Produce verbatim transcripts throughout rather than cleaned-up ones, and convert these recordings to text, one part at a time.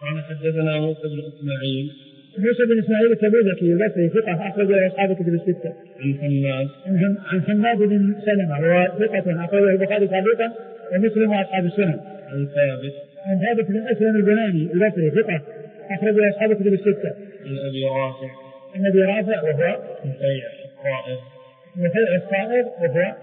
قال حدثنا موسى بن إسماعيل موسى بن إسماعيل التبوذكي البصري ثقة أخرج له أصحاب الكتب الستة. عن حماد عن حماد بن سلمة وهو ثقة أخرجه البخاري تعليقا ومسلم وأصحاب السنن. عن ثابت عن ثابت بن أسلم البناني البصري ثقة أخرج له أصحاب الكتب الستة. عن أبي رافع عن أبي رافع وهو رفيع الطائر رفيع الطائر وهو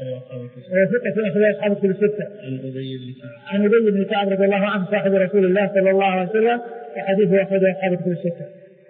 ثقة أخرج أصحاب الكتب الستة. عن أبي بن كعب عن أبي بن كعب رضي الله عنه صاحب رسول الله صلى الله عليه وسلم وحديثه أخرج أصحاب الكتب الستة.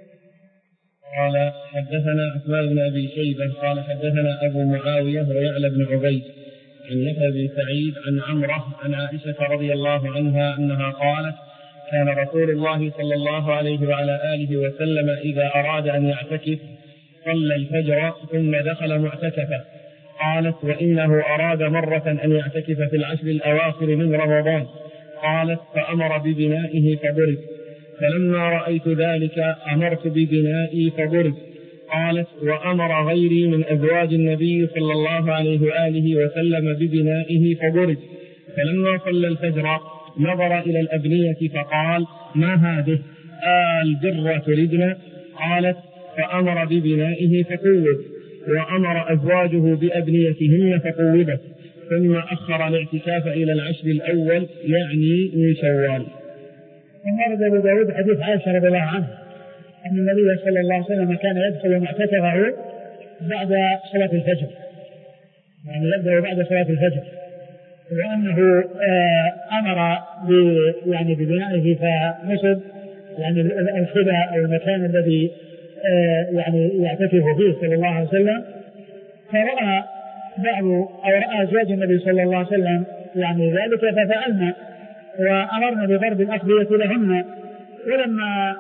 قال حدثنا عثمان بن أبي شيبة قال حدثنا أبو معاوية ويعلى بن عبيد عن يحيى بن سعيد عن عمرة عن عائشة رضي الله عنها أنها قالت كان رسول الله صلى الله عليه وعلى آله وسلم إذا أراد أن يعتكف صلى الفجر ثم دخل معتكفه. قالت وإنه أراد مرة أن يعتكف في العشر الأواخر من رمضان. قالت فأمر ببنائه فضرب، فلما رأيت ذلك أمرت ببنائي فضرب. قالت وأمر غيري من أزواج النبي صلى الله عليه وآله وسلم ببنائه فضرب. فلما صلى الفجر نظر إلى الأبنية فقال ما هذه آل در تردنا؟ قالت فأمر ببنائه فقوض، وأمر أزواجه بأبنيتهن فقوضت، ثم أخر الاعتكاف إلى العشر الأول يعني من شوال. ورد أبو داود حديث عائشة رضي الله عنها أن النبي صلى الله عليه وسلم كان يدخل معتكفه بعد صلاة الفجر، يعني يبدأ بعد صلاة الفجر، وأنه أمر يعني ببنائه فنصب يعني الخباء أو المكان الذي يعني يعتكف فيه صلى الله عليه وسلم. فرأى بعض أو رأى أزواج النبي صلى الله عليه وسلم يعني ذلك ففعلنا وأمرنا بضرب الأقبية لهن. ولما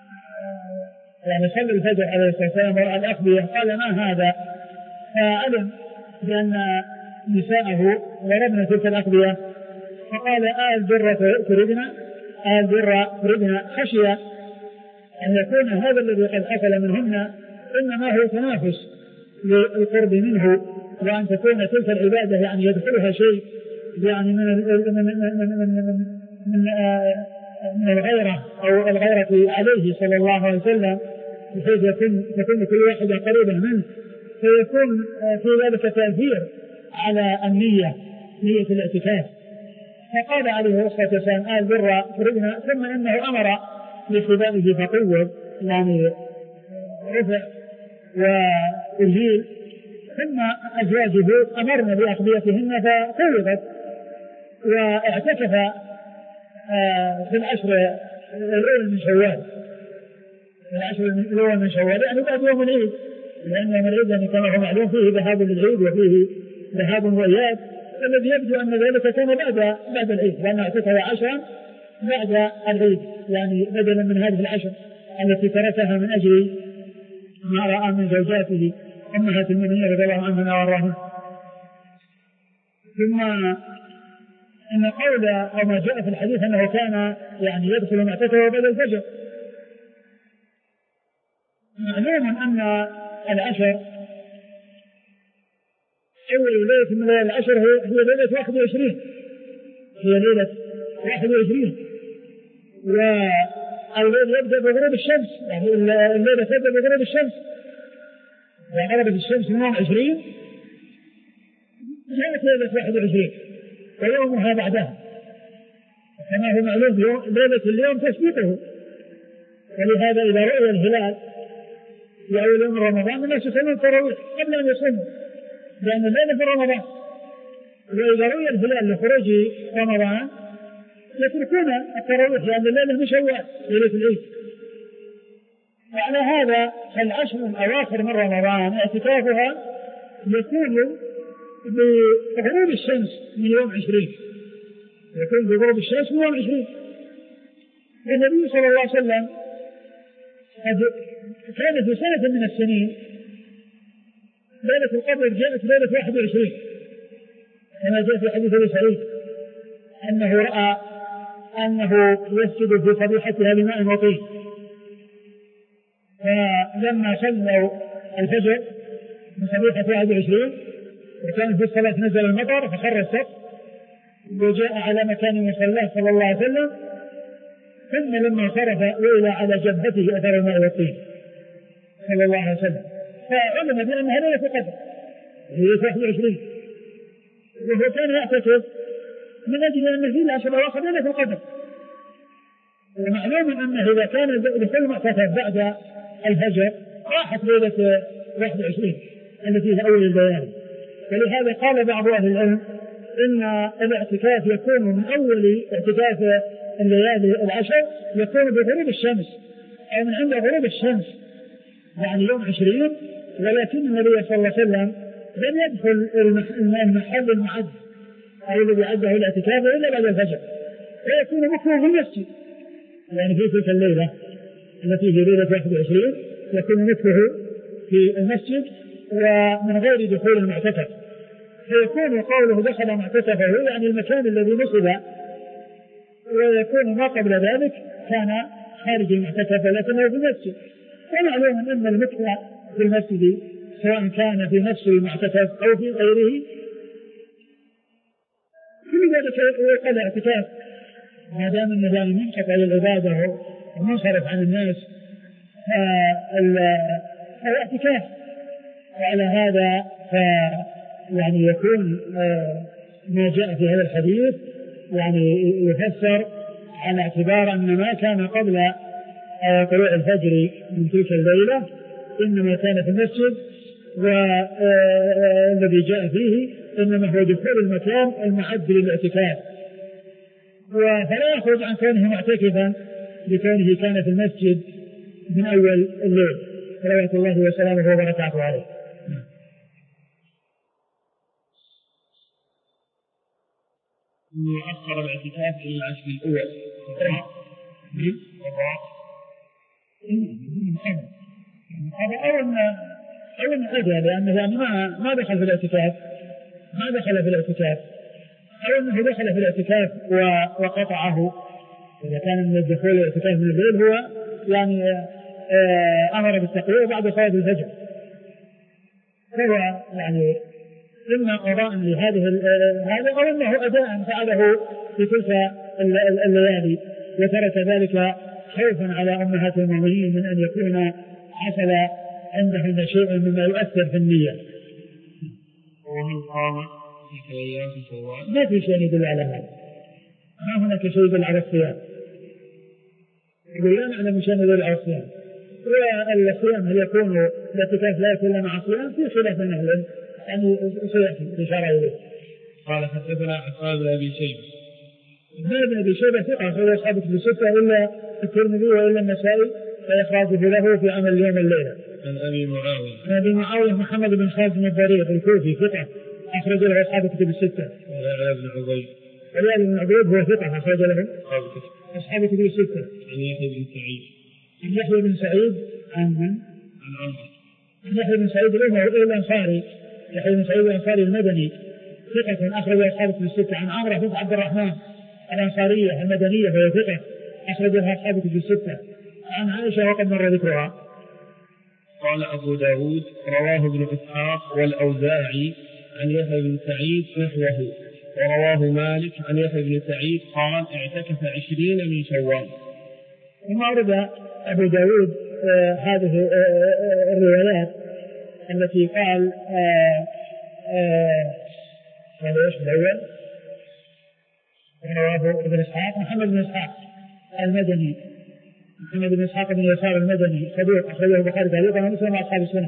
يعني صلى الفجر عليه الصلاة والسلام ورأى الأقبية قال ما هذا؟ فعلم بأن نساءه ضربن تلك الأقبية فقال آل در تردنا آل در تردنا، خشي أن يكون هذا الذي قد حصل منهن إنما هو تنافس للقرب منه، وأن تكون تلك العبادة يعني يدخلها شيء يعني من من من من من, من, من الغيرة أو الغيرة عليه صلى الله عليه وسلم، بحيث يكون تكون كل واحدة قريبة منه، فيكون في ذلك تأثير على النية نية الاعتكاف. فقال عليه الصلاة والسلام آل در تردنا، ثم إنه أمر لخبائه فقوض يعني رفع وأجيل، ثم أزواجه أمرنا بأقبيتهن فقوضت، واعتكف في العشر الأول من شوال، في العشر الأول من شوال يعني بعد يوم العيد، لأن يوم العيد يعني كما هو معلوم فيه ذهاب للعيد وفيه ذهاب وإياب، الذي يبدو أن ذلك كان بعد بعد العيد، لأنه اعتكف عشرا بعد العيد يعني بدلا من هذه العشر التي تركها من أجل ما رأى من زوجاته أمهات المؤمنين رضي الله عنهن وأرضاهن. ثم إن قول أو ما جاء في الحديث أنه كان يعني يدخل معتكفه بعد الفجر، معلوم أن العشر أول ليلة من ليلة العشر هي ليلة واحد وعشرين، هي ليلة واحد وعشرين، والليل يبدأ بغروب الشمس، يعني الليلة تبدأ بغروب الشمس، وغربت الشمس من يوم عشرين جاءت ليلة واحد وعشرين ويومها بعدها، كما هو معلوم ليلة اليوم تسبقه. ولهذا إذا رؤي الهلال في أول يوم رمضان الناس يصلون التراويح قبل أن يصوموا، لأن الليلة في رمضان، وإذا رؤي الهلال لخروج رمضان يتركون التراويح لأن الليلة من شوال ليلة العيد. وعلى هذا العشر الأواخر من رمضان اعتكافها يكون بغروب الشمس من يوم عشرين، يكون بغروب الشمس من يوم عشرين. النبي صلى الله عليه وسلم قد كانت في سنة من السنين ليلة القدر جاءت ليلة واحد وعشرين، كما جاء في حديث أبي سعيد أنه رأى أنه يسجد في صبيحتها بماء وطين، فلما صلوا الفجر من صبيحة واحد وعشرين وكان في الصلاة نزل المطر فخر السقف وجاء على مكان مصلاه صلى الله عليه وسلم، ثم لما صرف وإلى على جبهته أثر الماء والطين صلى الله عليه وسلم، فعلم بأنها ليلة القدر ليلة واحد وعشرين، وهو كان يعتكف من أجل أن في العشر الأواخر ليلة القدر. ومعلوم أنه إذا كان لكل معتكف بعد الفجر راحت ليلة واحد وعشرين التي في أول الليالي. ولهذا قال بعض أهل العلم إن الاعتكاف يكون من أول اعتكاف الليالي العشر يكون بغروب الشمس أو من عند غروب الشمس، يعني يوم عشرين، ولكن النبي صلى الله عليه وسلم لم يدخل المحل المعد أو الذي عده الاعتكاف إلا بعد الفجر، فيكون مكره في المسجد، يعني في تلك الليلة التي في ليلة واحد وعشرين يكون مكره في المسجد ومن غير دخول المعتكف، فيكون قوله دخل معتكفه يعني المكان الذي نصب، ويكون ما قبل ذلك كان خارج المعتكف ولكنه في المسجد. ومعلوم أن المكث في المسجد سواء كان في نفس المعتكف أو في غيره كل ذلك يقال اعتكاف ما دام أنه يعني منقطع للعبادة ومنصرف عن الناس فهو اعتكاف. وعلى هذا ف يعني يكون ما جاء في هذا الحديث يعني يفسر على اعتبار أن ما كان قبل طلوع الفجر من تلك الليلة إنما كان في المسجد، والذي جاء فيه إنما هو دخول المكان المعد للاعتكاف، فلا يخرج عن كونه معتكفا لكونه كان في المسجد من أول الليل صلوات الله وسلامه وبركاته عليه. يؤخر الاعتكاف إلى العشر الأول هذا أول ما أول ما أدى لأنه يعني ما ما دخل في الاعتكاف ما دخل في الاعتكاف أول ما دخل في الاعتكاف وقطعه. إذا كان من الدخول الاعتكاف من الليل هو يعني أمر بالتقوية بعد صلاة الفجر، فهو يعني إما قضاء لهذه هذا أو أنه أداء فعله في تلك الليالي وترك ذلك خوفا على أمهات المؤمنين من أن يكون حصل عندهن شيء مما يؤثر في النية. ومن قام في أيام شوال ما في شيء يدل على هذا، ما هناك شيء يدل على الصيام، يقول لا نعلم شيء يدل على الصيام. والصيام هل يكون الاعتكاف لا يكون مع الصيام في خلاف من أهل العلم يعني سيأتي الإشارة إليه. قال حدثنا عفان بن أبي شيبة ابن أبي شيبة ثقة أخرج أصحابه في الستة إلا الترمذي وإلا النسائي فإخراجه له في عمل اليوم الليلة. عن أبي معاوية عن أبي معاوية محمد بن خالد بن الضرير الكوفي ثقة أخرج له أصحابه في الستة. ويعلى بن عبيد ويعلى بن عبيد هو ثقة أخرج له أصحابه في الستة. عن يحيى بن سعيد عن يحيى بن سعيد عن من؟ عن عمرو عن يحيى بن سعيد الأنصاري يحيى بن سعيد الأنصاري المدني ثقة أخرج أصحابه في الستة. عن عمرو بن عبد الرحمن الأنصارية المدنية وهي ثقة أخرج لها أصحابه في الستة. عن عائشة وقد مر ذكرها. قال أبو داود رواه ابن إسحاق والأوزاعي عن يحيى بن سعيد نحوه، ورواه مالك عن يحيى بن سعيد قال اعتكف عشرين من شوال. ثم أورد أبو داود آه هذه آه الروايات التي قال هذا ايش الأول؟ رواه ابن إسحاق محمد بن إسحاق المدني محمد بن إسحاق بن يسار المدني صدوق أخرجه البخاري تعليقا ومسلم وأصحاب السنة.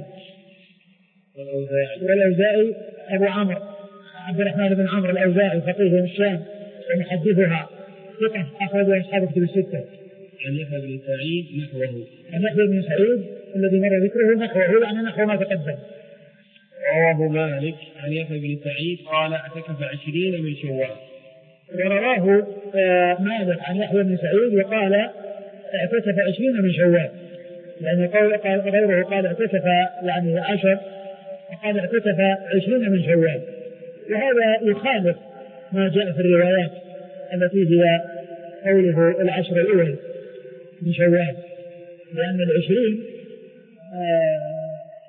والأوزاعي أبو عمرو عبد الرحمن بن عمرو الأوزاعي فقيه من الشام ومحدثها ثقة أخرجه أصحاب الكتب الستة. عن يحيى بن سعيد نحوه. عن يحيى بن سعيد الذي مر ذكره نحوه يعني نحو ما تقدم. رواه مالك عن يحيى بن سعيد قال اعتكف عشرين من شوال. ورواه آه مالك عن يحيى بن سعيد وقال اعتكف عشرين من شوال، يعني قال غيره قال اعتكف يعني عشر وقال اعتكف عشرين من شوال، وهذا يخالف ما جاء في الروايات التي هي قوله العشر الأول من شوال، لأن العشرين آه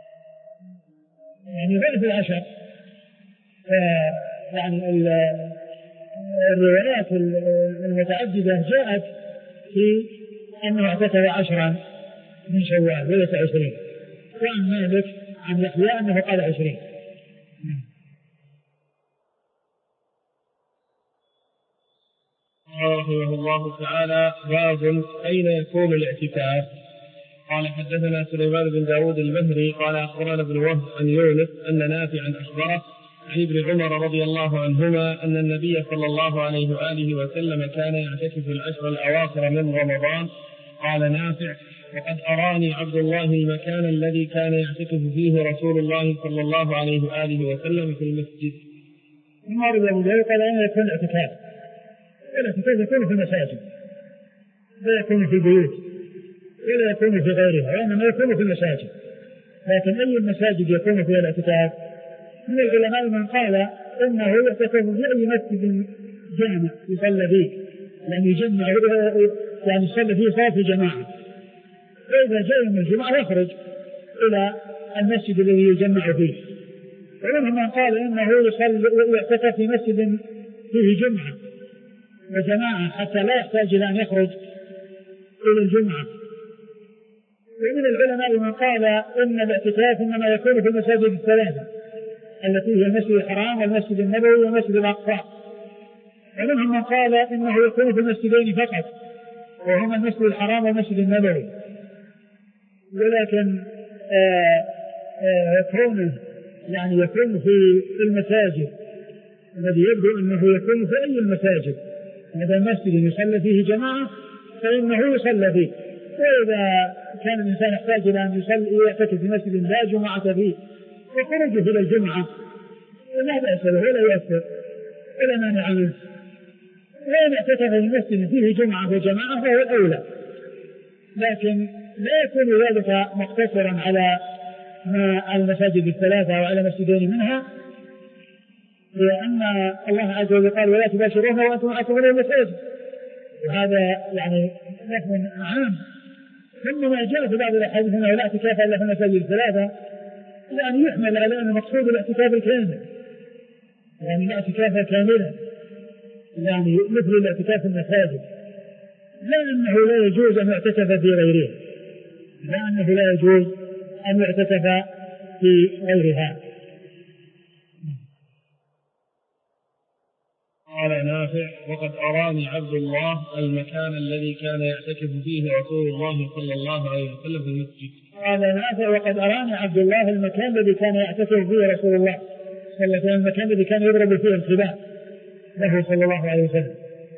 يعني ضعف العشر. يعني الروايات المتعددة جاءت في أنه اعتكف عشرا من شوال وليس عشرين، وعن مالك عن يحيى أنه قال عشرين. رحمه الله تعالى: باب أين يكون الاعتكاف؟ قال حدثنا سليمان بن داود المهري قال أخبرنا ابن وهب عن يونس أن نافعا أخبره عن ابن عمر رضي الله عنهما أن النبي صلى الله عليه وآله وسلم كان يعتكف العشر الأواخر من رمضان. قال نافع: وقد أراني عبد الله المكان الذي كان يعتكف فيه رسول الله صلى الله عليه وآله وسلم في المسجد. عمر بن أبي داود قال أين يكون الاعتكاف؟ الاعتكاف يكون في المساجد، لا يكون في بيوت ولا يكون في غيرها، وإنما يكون في المساجد. لكن أي المساجد يكون فيها الاعتكاف؟ من العلماء من قال إنه يعتكف في أي مسجد جامع يصلى فيه، يعني يجمع يعني يصلى فيه صلاة الجماعة، فإذا جاء يوم الجمعة يخرج إلى المسجد الذي يجمع فيه. ومنهم من قال إنه يصلي يعتكف في مسجد فيه جمعة وجماعة حتى لا يحتاج إلى أن يخرج إلى الجمعة. ومن العلماء من قال إن الاعتكاف إنما يكون في المساجد الثلاثة التي هي المسجد الحرام والمسجد النبوي والمسجد الأقصى. ومنهم من قال إنه يكون في المسجدين فقط وهما المسجد الحرام والمسجد النبوي. ولكن آآ آآ كونه يعني يكون في المساجد الذي يبدو أنه يكون في أي المساجد، هذا المسجد يصلى فيه جماعة فإنه يصلى فيه، وإذا كان الإنسان يحتاج إلى أن يصلي يعتكف في مسجد لا جمعة فيه وخرجه إلى الجمعة لا بأس له ولا يؤثر ولا مانع منه. وإن اعتكف في مسجد فيه جمعة وجماعة فهو الأولى، لكن لا يكون ذلك مقتصرا على ما المساجد الثلاثة وعلى مسجدين منها، لأن الله عز وجل قال: ولا تباشرون وأنتم عاكفون في المساجد، وهذا يعني لفظ عام. ثم ما جاء في بعض الأحاديث أنه لا اعتكاف إلا في المساجد الثلاثة، يعني يحمل على أن مقصود الاعتكاف الكامل، يعني الاعتكاف كاملا، يعني مثل الاعتكاف في المساجد، لا أنه لا يجوز أن يعتكف في غيرها، لا أنه لا يجوز أن يعتكف في غيرها. قال نافع: وقد أراني عبد الله المكان الذي كان يعتكف فيه رسول الله صلى الله عليه وسلم في المسجد. قال نافع: وقد أراني عبد الله المكان الذي كان يعتكف فيه رسول الله صلى الله عليه وسلم، المكان الذي كان يضرب فيه الخباء له صلى الله عليه وسلم.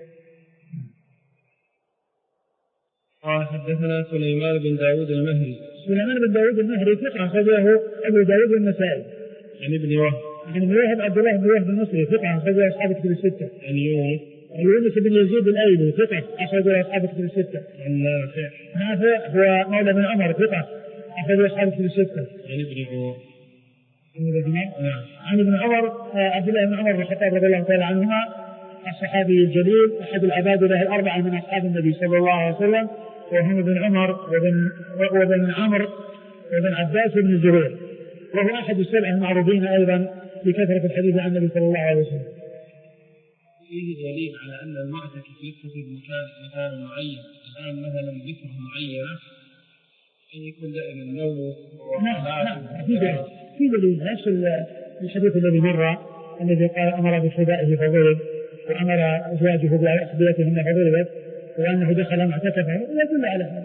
قال حدثنا سليمان بن داود المهري. سليمان بن داود المهري ثقة أخرجه أبو داود النسائي. عن ابن وهب. عن ابن وهب عبد الله بن وهب المصري ثقة أخرجه أصحاب الكتب الستة. عن يونس. يونس بن يزيد الأيلي ثقة أخرجه أصحاب الكتب الستة. عن نافع. نافع هو مولى بن عمر ثقة أخرجه أصحاب الكتب الستة. عن ابن عمر. نعم. عن ابن عمر عبد الله بن عمر بن الخطاب رضي الله تعالى عنهما الصحابي الجليل أحد العباد له الأربعة من أصحاب النبي صلى الله عليه وسلم، وهم ابن عمر وابن وابن عمرو وابن عباس وابن الزبير، وهو أحد السبع المعروفين أيضا بكثرة الحديث عن النبي صلى الله عليه وسلم. فيه دليل على أن المعتكف يتخذ مكان مكان معين، الآن مثلا ذكر معينة أن يكون دائما النوم. نعم نعم في دليل في دليل نفس الحديث الذي مر الذي قال أمر بخبائه فضرب وأمر أزواجه بأخبيتهن فضربت وأنه دخل معتكفه يدل على هذا.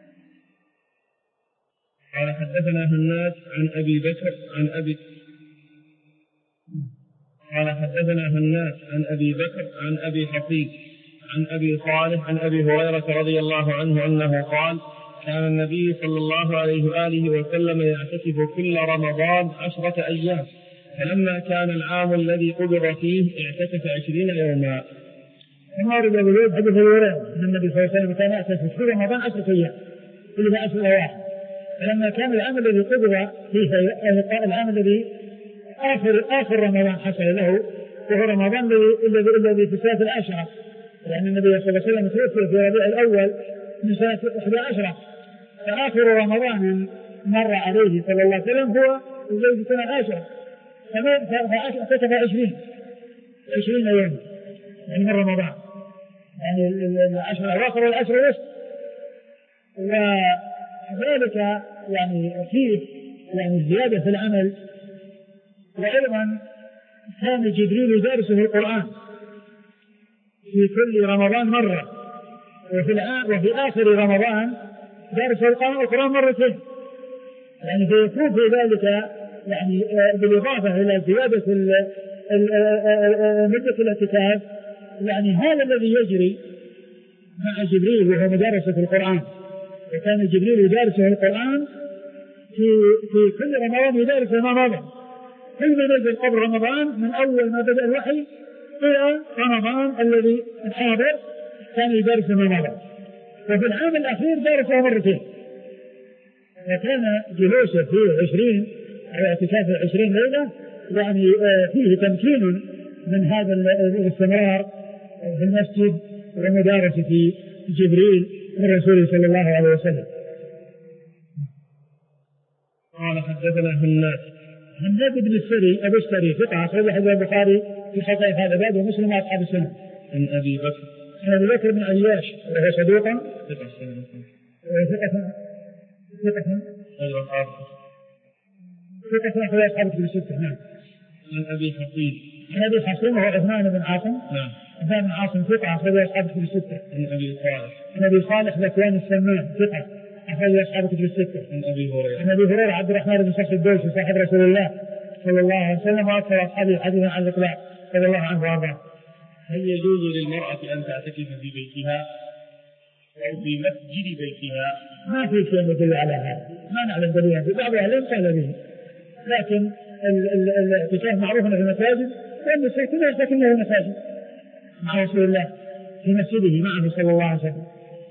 قال حدثنا هناد عن أبي بكر عن أبي قال حدثنا هناد عن أبي بكر عن أبي حفيظ عن أبي صالح عن أبي هريرة رضي الله عنه أنه قال: كان النبي صلى الله عليه وآله وسلم يعتكف كل رمضان عشرة أيام، فلما كان العام الذي قبض فيه اعتكف عشرين يوما. عمر بن أبي حدث الوراء أن النبي صلى الله عليه وسلم كان يعتكف في رمضان عشرة أيام كل عشر أواخر، فلما كان العام الذي قبض فيه العام الذي آخر آخر رمضان حصل له وهو رمضان الذي الذي في سنة العشرة، لأن النبي صلى الله عليه وسلم توفي في ربيع الأول من سنة إحدى عشرة، فآخر رمضان مر عليه صلى الله عليه وسلم هو في سنة العشرة، فاعتكف عشرين عشرين يوم يعني من رمضان. يعني العشر الأواخر والعشر الوسط، وذلك يعني فيه يعني زيادة في العمل. وأيضا كان جبريل يدرسه القرآن في كل رمضان مرة، وفي, وفي آخر رمضان درس القرآن مرتين، يعني فيكون في ذلك يعني بالإضافة إلى زيادة مدة الاعتكاف، يعني هذا الذي يجري مع جبريل وهو مدرسة القرآن. وكان جبريل يدرسه القرآن في في كل رمضان، يدرس ما مضى، كل ما نزل قبل رمضان من أول ما بدأ الوحي إلى رمضان الذي الحاضر كان يدرس ما مضى. وفي العام الأخير درسه مرتين، وكان جلوسه في عشرين أو اعتكاف عشرين ليلة يعني فيه تمكين من هذا الاستمرار في المسجد ومدارسة جبريل من رسوله صلى الله عليه وسلم. قال حدثنا هناد هناد بن السري أبو السري ثقة أخرج حديث البخاري في خطأ هذا الباب ومسلم وأصحاب السنة. عن أبي بكر عن أبي بكر بن عياش وهو صدوقا ثقة ثقة ثقة ثقة أخرج أصحاب الكتب الستة. نعم. عن أبي حصين عن أبي حصين وهو عثمان بن عاصم. نعم. عثمان بن عاصم ثقة أخرج أصحاب الكتب الستة. عن أبي صالح عن أبي صالح ذكوان السمان ثقة أخرج أصحاب الكتب الستة. عن أبي هريرة عن أبي هريرة عبد الرحمن بن صخر الدوسي صاحب رسول الله صلى الله عليه وسلم وأكثر أصحابه حديثا عن الإطلاق رضي الله عنه وأرضاه. هل يجوز للمرأة أن تعتكف في بيتها أو في مسجد بيتها؟ ما في شيء يدل على هذا، ما نعلم دليلا، في بعض أهل قال به، لكن الاعتكاف معروف في المساجد، والنساء كلها يعتكفن في المساجد مع رسول الله في مسجده معه صلى الله عليه وسلم.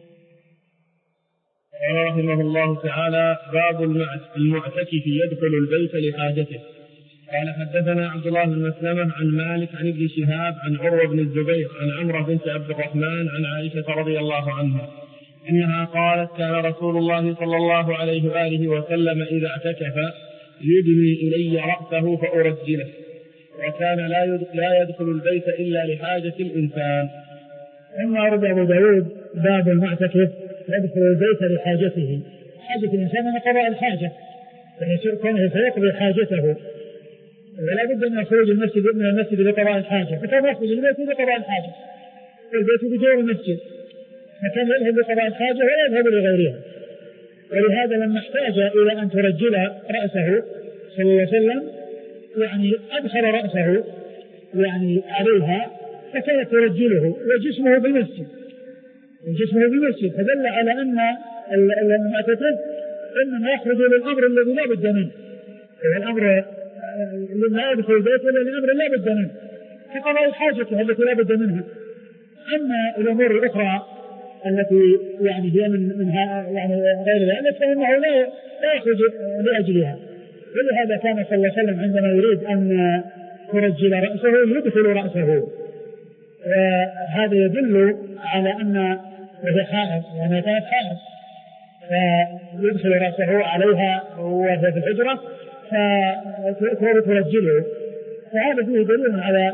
رحمه الله تعالى باب المعتكف يدخل البيت لحاجته. قال حدثنا عبد الله بن مسلمة عن مالك عن ابن شهاب عن عروة بن الزبير عن عمرة بنت عبد الرحمن عن عائشة رضي الله عنها إنها قالت كان رسول الله صلى الله عليه وآله وسلم إذا اعتكف يدني إلي رأسه فأرجله، وكان لا يدخل البيت إلا لحاجة الإنسان. ثم أرد أبو داود باب المعتكف يدخل البيت لحاجته. حاجة الإنسان من قضاء الحاجة، يعني كونه سيقضي حاجته ولا بد من خروج المسجد من المسجد لقضاء الحاجة، فكان يخرج البيت لقضاء الحاجة، والبيت بجوار المسجد، فكان يذهب لقضاء الحاجة ولا يذهب لغيرها. ولهذا لما احتاج إلى أن ترجل رأسه صلى الله عليه وسلم يعني أدخل رأسه يعني عليها فكانت ترجله وجسمه بالمسجد وجسمه بالمسجد فدل على أن المعتكف إنما يخرج للأمر الذي لا بد منه، والأمر لما يدخل البيت ولا الأمر لا بد منه كقضاء الحاجة التي لا بد منها. أما الأمور الأخرى التي يعني هي من منها يعني غير ذلك فإنه لا لا يخرج لأجلها. ولهذا كان صلى الله عليه وسلم عندما يريد أن يرجل رأسه يدخل رأسه، وهذا يدل على أن وهي حائض وأنها كانت حائض فيدخل رأسه عليها وهي في الحجرة فترجله، فهذا فيه دليل على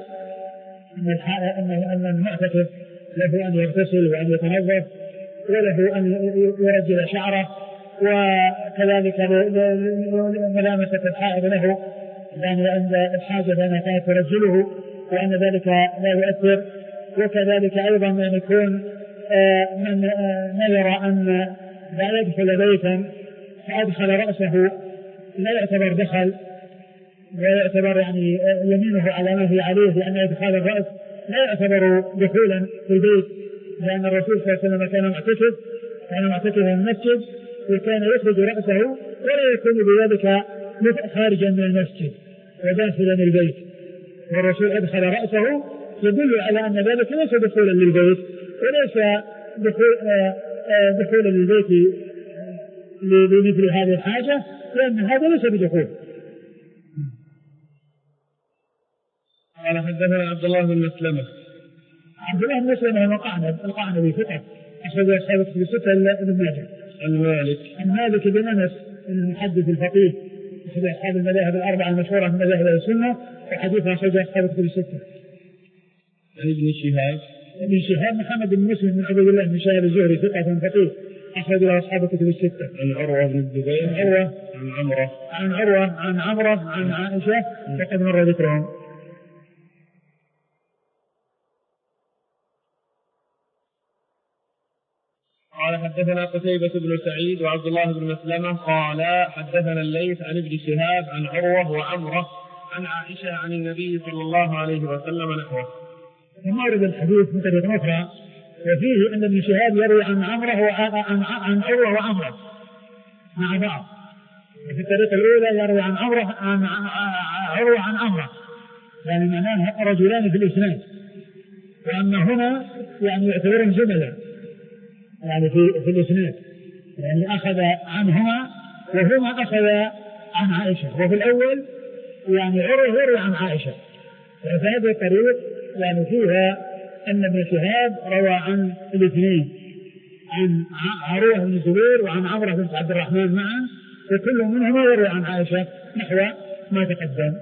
أن المعتكف له أن يغتسل وأن يتنظف وله أن يرجل شعره، وكذلك ملامسة الحائض له لأن عند الحاجة لأنها كانت ترجله وأن ذلك لا يؤثر. وكذلك أيضا أن يكون من نذر أن لا يدخل بيتا فأدخل رأسه لا يعتبر دخل ولا يعتبر يعني يمينه على ما هي عليه، لأن إدخال الرأس لا يعتبر دخولا في البيت، لأن الرسول صلى الله عليه وسلم كان معتكف كان معتكفا في المسجد وكان يخرج رأسه ولا يكون بذلك خارجا من المسجد وداخلا البيت، والرسول أدخل رأسه يدل على أن ذلك ليس دخولا للبيت وليس دخول دخولا للبيت لمثل هذه الحاجة، لأن هذا ليس بدخول. قال حدثنا عبد الله بن مسلمة عبد الله بن مسلمة المقعنب القعنبي ثقة أخرج أصحاب في ستة ابن ماجه. عن مالك عن مالك بن أنس المحدث الفقيه أخرج أصحاب المذاهب الأربعة المشهورة من مذاهب السنة وحديث أخرج أصحاب في ستة. عن ابن شهاب ابن شهاب محمد بن مسلم بن عبد الله بن شهاب الزهري ثقة فقيه أخرج له أصحاب الكتب الستة. عن عروة بن الزبير. عن عروة. عن عمرة. عن عروة عن عمرة عن عائشة وقد مر ذكرهم. قال حدثنا قتيبة بن سعيد وعبد الله بن مسلمة قال حدثنا الليث عن ابن شهاب عن عروة وعمرة عن عائشة عن النبي صلى الله عليه وسلم نحوه. ثم ورد الحديث من طريق أخرى وفيه أن ابن شهاب يروي عن عمرة وعن عن عروة وعمرة مع بعض. في الطريقة الأولى يروي عن عمرة عن عروة عن عمرة، يعني معناه رجلان في الإسناد، وأما هنا يعني يعتبرهم زملاء يعني في في الإسناد، يعني أخذ عنهما وهما أخذ عن عائشة، وفي الأول يعني عروة يروي عن عائشة. وفي هذه الطريق يعني فيها أن ابن شهاب روى عن الاثنين، عن عروة بن الزبير وعن عمرة بن عبد الرحمن معا، وكل منهما يروي عن عائشة نحو ما تقدم.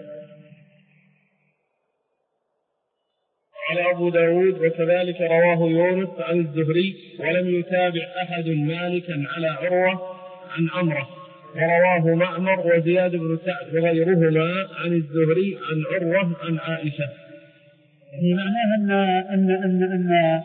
قال أبو داود وكذلك رواه يونس عن الزهري ولم يتابع أحد مالكا على عروة عن عمرة، ورواه معمر وزياد بن سعد وغيرهما عن الزهري عن عروة عن عائشة. يعني معناها أن أن أن أن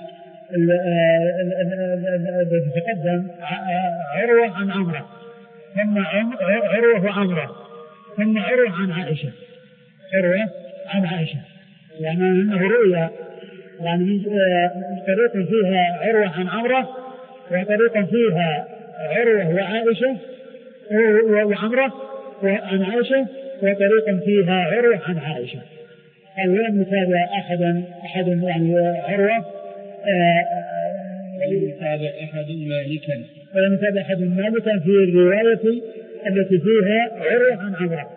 الذي تقدم عروة عن عمرة، ثم عروة وعمرة، ثم عروة عن عائشة، عروة عن عائشة، يعني أنه رؤيا يعني طريق فيها عروة عن عمرة، وطريق فيها عروة وعائشة وعمرة عن عائشة، وطريق فيها عروة عن عائشة. ولم يتابع أحدا أحد يعني عروة ولم يتابع أحد مالكا ولم يتابع أحد مالكا في الرواية التي فيها عروة عن عمرة.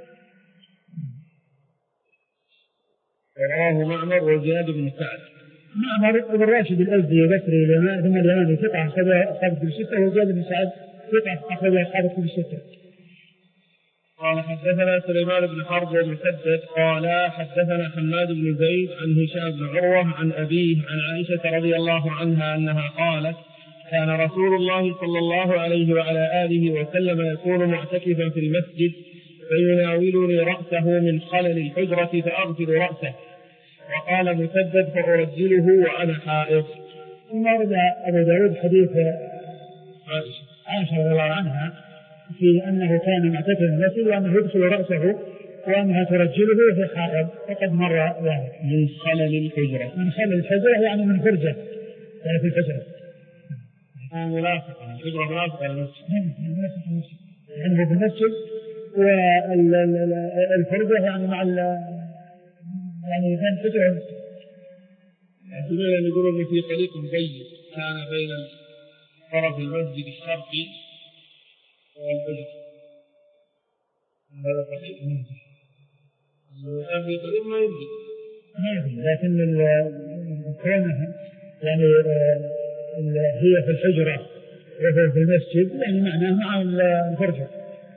رواه معمر وزياد بن سعد. معمر بن راشد الأزدي البصري ثم اليماني ثقة أخرج أصحاب الكتب الستة، وزياد بن سعد ثقة أخرج أصحاب الكتب الستة. قال حدثنا سليمان بن حرب ومسدد قال حدثنا حماد بن زيد عن هشام بن عروة عن أبيه عن عائشة رضي الله عنها أنها قالت كان رسول الله صلى الله عليه وعلى آله وسلم يكون معتكفا في المسجد فيناولني رأسه من خلل الحجرة فأغسل رأسه، وقال مسدد فأرجله وأنا حائض. ثم ورد أبو داود حديث عائشة عائشة رضي الله عنها في أنه كان معتكفا في المسجد وأنه يغسل رأسه وأنها ترجله وهي حائض، وقد مر ذلك. من خلل الحجرة، من خلل الحجرة يعني من فرجة يعني في الحجرة، ملاصقة الحجرة ملاصقة للمسجد، يعني هو في المسجد، والفرجة يعني مع يعني كان حجرة. يعني يقولون إن في طريق ضيق كان بين طرف المسجد الشرقي والحجر، هذا صحيح؟ كان في طريق ما يمضي ما يمضي، لكن كونه يعني هي في الحجرة وهو في المسجد يعني معناه مع الفرجة.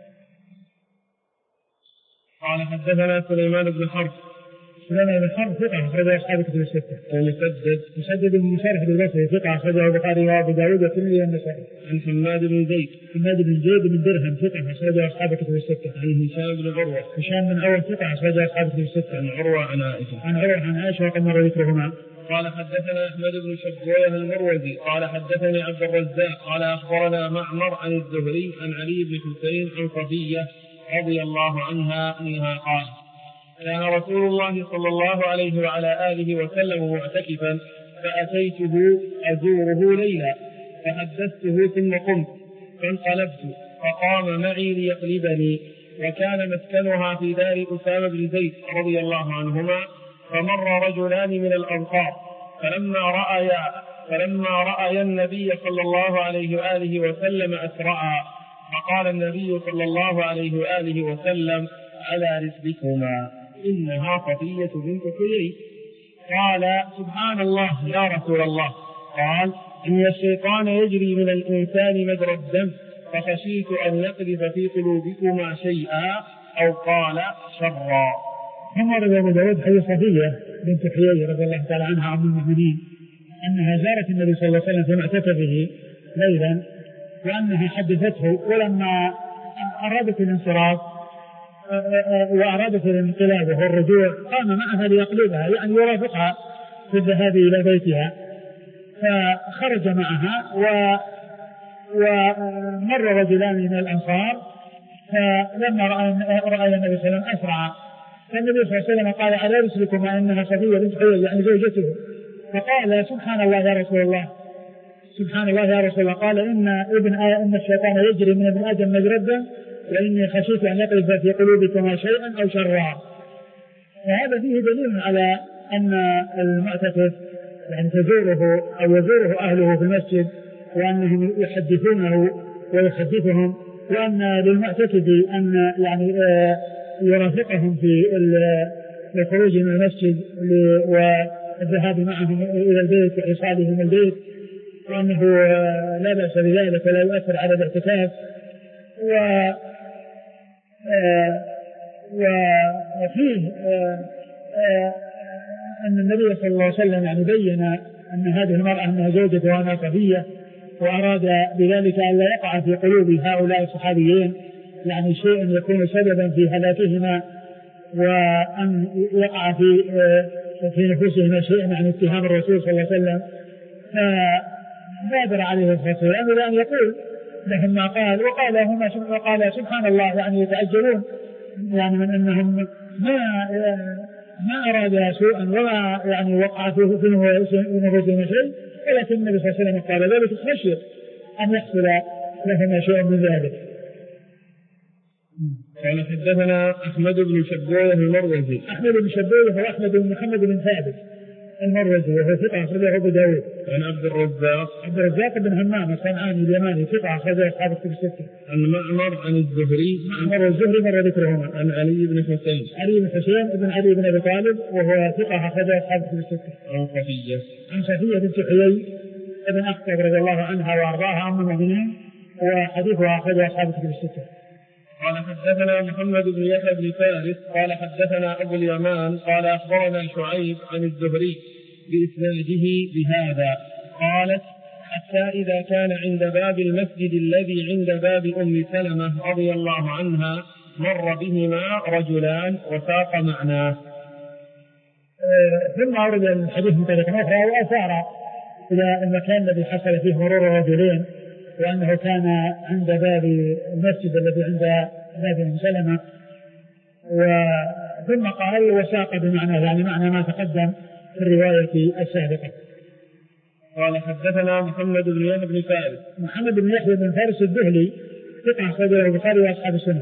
قال حدثنا سليمان بن حرب. سليمان بن حرب ثقة أخرج أصحاب الكتب الستة. ومسدد مسدد بن مشارح البصري ثقة أخرجه البخاري وأبو داود والترمذي والنسائي. عن حماد بن زيد. حماد بن زيد بن درهم ثقة أخرجه أصحاب الكتب الستة. عن هشام بن عروة. هشام بن عروة ثقة أخرجه أصحاب الكتب الستة. عن عروة عن عائشة. عن عروة عن عائشة وقد مر ذكرهما. قال حدثنا أحمد بن شبويه المروزي قال حدثني عبد الرزاق قال أخبرنا معمر عن الزهري عن علي بن حسين عن صفية رضي الله عنها أنها قالت كان رسول الله صلى الله عليه وعلى آله وسلم معتكفا فأتيته أزوره ليلا فحدثته ثم قمت فانقلبت فقام معي ليقلبني، وكان مسكنها في دار أسامة بن زيد رضي الله عنهما، فمر رجلان من الأنصار فلما رأيا فلما رأيا النبي صلى الله عليه وآله وسلم أسرعا، فقال النبي صلى الله عليه وآله وسلم على رسلكما إنها صفية بنت حيي. قال سبحان الله يا رسول الله. قال إن الشيطان يجري من الإنسان مجرى الدم فخشيت أن يقذف في قلوبكما شيئا أو قال شرا. ثم روى أبو داود حديث صفية بنت حيي رضي الله تعالى عنها عن المؤمنين أنها زارت النبي صلى الله عليه وسلم في معتكفه ليلا، وأنها حدثته، ولما أرادت الانصراف وأرادت الانقلاب وهو الرجوع قام معها ليقلبها، يعني يرافقها في الذهاب إلى بيتها، فخرج معها و ومر رجلان من الأنصار، فلما رأى رأى النبي صلى الله عليه وسلم أسرع، فالنبي صلى الله عليه وسلم قال على رسلكما إنها صفية بنت حيي يعني زوجته، فقال سبحان الله يا رسول الله، سبحان الله يا رسول الله. قال إن ابن آه إن الشيطان يجري من ابن آدم مجرى الدم، وإني خشيت أن يقذف في قلوبكما شيئا أو شرا. وهذا فيه دليل على أن المعتكف يعني تزوره أو يزوره أهله في المسجد، وأنهم يحدثونه ويحدثهم، وأن للمعتكف أن يعني يرافقهم في الخروج من المسجد والذهاب معهم إلى البيت وإيصالهم البيت، وأنه لا بأس بذلك ولا يؤثر على الاعتكاف. وفيه أن النبي صلى الله عليه وسلم يعني بين أن هذه المرأة أنها زوجته وأنها صفية، وأراد بذلك أن لا يقع في قلوب هؤلاء الصحابيين يعني شيء يكون سببا في هلاكهما، وأن يقع في في نفوسهما شيء عن اتهام الرسول صلى الله عليه وسلم. فبادر عليه الصلاة والسلام إلى أن يقول لهم ما قال، وقال هما وقال سبحان الله، يعني يتعجبون يعني من أنهم ما ما أراد سوءا ولا يعني وقع في نفوسهما شيء، ولكن النبي صلى الله عليه وسلم قال ذلك خشية أن يحصل لهما شيء من ذلك. قال حدثنا أحمد بن شبويه المروزي. أحمد بن شبويه هو أحمد بن محمد بن ثابت المروزي، وهو ثقة أخرجه أبو داود. عن عبد الرزاق عبد الرزاق بن همام الصنعاني اليماني ثقة أخرجه أصحاب الكتب الستة. عن معمر عن الزهري. معمر الزهري مر ذكرهما. عن علي بن حسين. علي بن حسين بن علي بن أبي طالب وهو ثقة أخرجه أصحاب الكتب الستة. عن صفية. عن صفية بنت حيي ابن أخطب رضي الله عنها وأرضاها أم المؤمنين، وحديثها أخرجه أصحاب الكتب الستة. قال حدثنا محمد بن يحيى بن فارس قال حدثنا أبو اليمان قال أخبرنا شعيب عن الزهري بإسناده بهذا، قالت حتى إذا كان عند باب المسجد الذي عند باب أم سلمة رضي الله عنها مر بهما رجلان وساق معناه. ثم أورد الحديث من طريق أخرى وأشار إلى المكان الذي حصل فيه مرور رجلين، وأنه كان عند باب المسجد الذي عند باب أم سلمة، ثم قال وساق بمعنى يعني معنى ما تقدم في الرواية السابقة. قال حدثنا محمد بن يحيى بن فارس. محمد بن يحيى بن فارس الدهلي ثقة أخرجه البخاري وأصحاب السنن.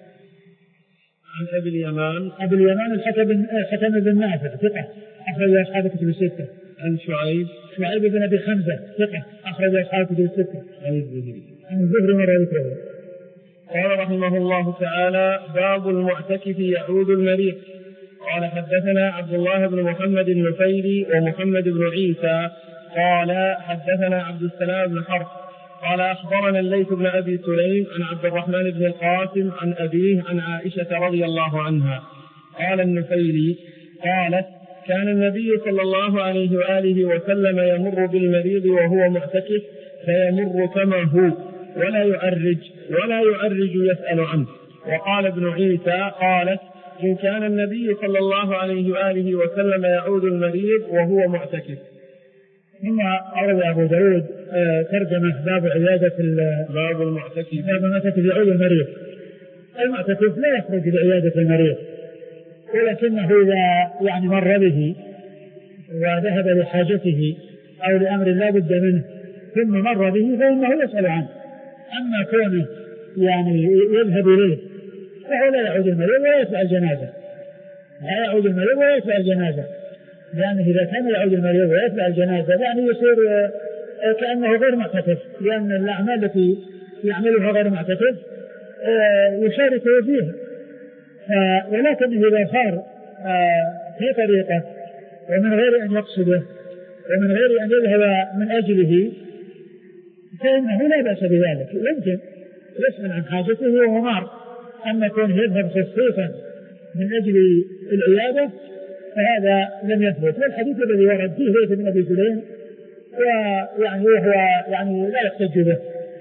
عن أبي اليمان. أبي اليمان الحكم بن نافع ثقة أخرجه أصحاب الكتب الستة. عن شعيب. شعيب بن أبي حمزة ثقة أخرجه أصحاب الكتب الستة. عن الزهري. عن الزهري مرة ذكره. قال رحمه الله تعالى باب المعتكف يعود المريض. قال حدثنا عبد الله بن محمد النفيلي ومحمد بن عيسى قال حدثنا عبد السلام بن حرب قال أخبرنا الليث بن أبي سليم عن عبد الرحمن بن القاسم عن أبيه عن عائشة رضي الله عنها قال النفيلي قالت كان النبي صلى الله عليه وآله وسلم يمر بالمريض وهو معتكف فيمر كما هو ولا يعرج ولا يعرج يسأل عنه. وقال ابن عيسى قالت إن كان النبي صلى الله عليه وآله وسلم يعود المريض وهو معتكف. ثم أورد أبو داود ترجمة باب عيادة باب المعتكف. باب المعتكف يعود المريض. المعتكف لا يخرج لعيادة المريض، ولكنه إذا يعني مر به وذهب لحاجته أو لأمر لا بد منه ثم مر به فإنه يسأل عنه. أما كونه يعني يذهب إليه فهو لا يعود المريض ولا يتبع الجنازة، لا يعود المريض ولا يتبع الجنازة، لأنه إذا كان يعود المريض ويتبع الجنازة يعني يصير كأنه غير معتكف، لأن الأعمال التي يعملها غير معتكف يشارك فيها. ولكن إذا صار في طريقة ومن غير أن يقصده ومن غير أن يذهب من أجله فإنه لا بأس بذلك، يمكن يسأل عن حاجته وهو مار. أما كونه يذهب خصيصا من أجل العيادة فهذا لم يثبت. والحديث الذي ورد فيه ليث بن أبي سليم ويعني هو يعني لا يحتج به.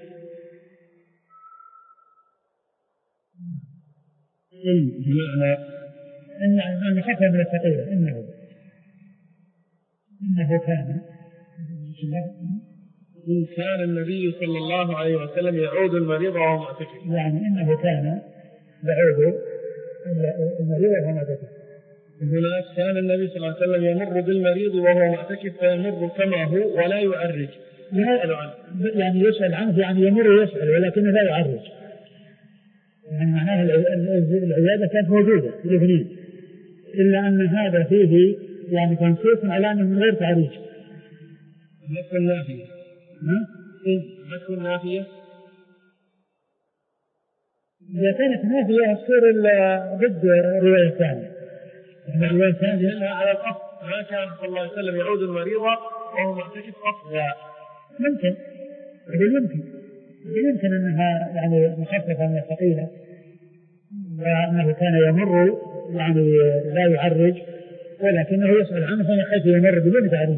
بمعنى إن أن خفف من الثقيلة إنه إنه كان إن كان النبي صلى الله عليه وسلم يعود المريض وهو معتكف، يعني إنه كان يعود المريض وهو معتكف. هناك كان النبي صلى الله عليه وسلم يمر بالمريض وهو معتكف فيمر كما هو ولا يعرج، يسأل عنه، يعني يسأل عنه يعني يمر يسأل ولكنه لا يعرج، يعني معناها العيادة كانت موجودة في الاثنين، إلا أن هذا فيه يعني تنصيص على أنه من غير تعريج. ما تكون نافية؟ ما تكون نافية؟ إذا كانت نافية تصير ضد الرواية الثانية. الرواية الثانية على الأصل ما كان صلى الله عليه وسلم يعود المريض وهو معتكف أصلا. ممكن يمكن يمكن أنها يعني مخففة من الثقيلة، وأنه كان يمر يعني لا يعرج ولكنه يسأل عنه حيث يمر بدون تعريج،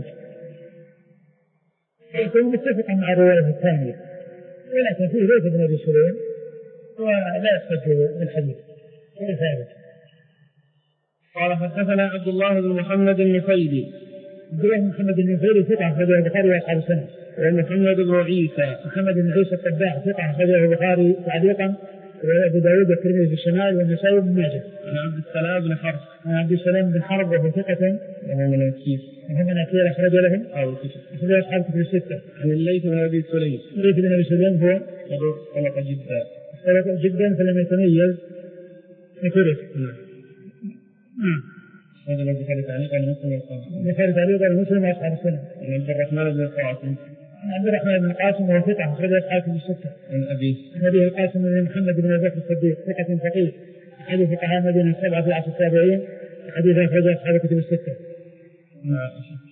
يكون متفقا مع الرواية الثانية، ولكن فيه ليس بن أبي سليم ولا يحتج بالحديث غير ثابت. قال حدثنا عبد الله بن محمد النفيلي. عبد الله بن محمد النفيلي ثقة أخرجه البخاري وأصحاب السنة. ومحمد بن عيسى محمد بن عيسى التباع ثقة أخرجه البخاري تعليقا وأبو داود والترمذي في الشمال والنسائي بن ماجه. عن عبد السلام بن حرب. عن عبد السلام بن حرب وهو ثقة وهو من الكيس. وهو من أكيل أخرج له أو كتب. أخرج أصحاب كتب الستة. عن الليث بن أبي سليم. الليث بن أبي سليم هو طلق جدا. طلق جدا فلم يتميز يكرر. نعم. هذا البخاري تعليقا لمسلم وأصحاب. البخاري تعليقا لمسلم وأصحاب السنة. عن عبد الرحمن بن القاسم. عبد الرحمن بن القاسم وهو ثقة أخرج أصحاب كتب الستة. عن أبيه. عن أبيه القاسم بن محمد بن أبي بكر الصديق ثقة فقيه. أحد فقهاء المدينة السبعة في العصر التابعين. حديث أخرج أصحاب كتب الستة. نعم.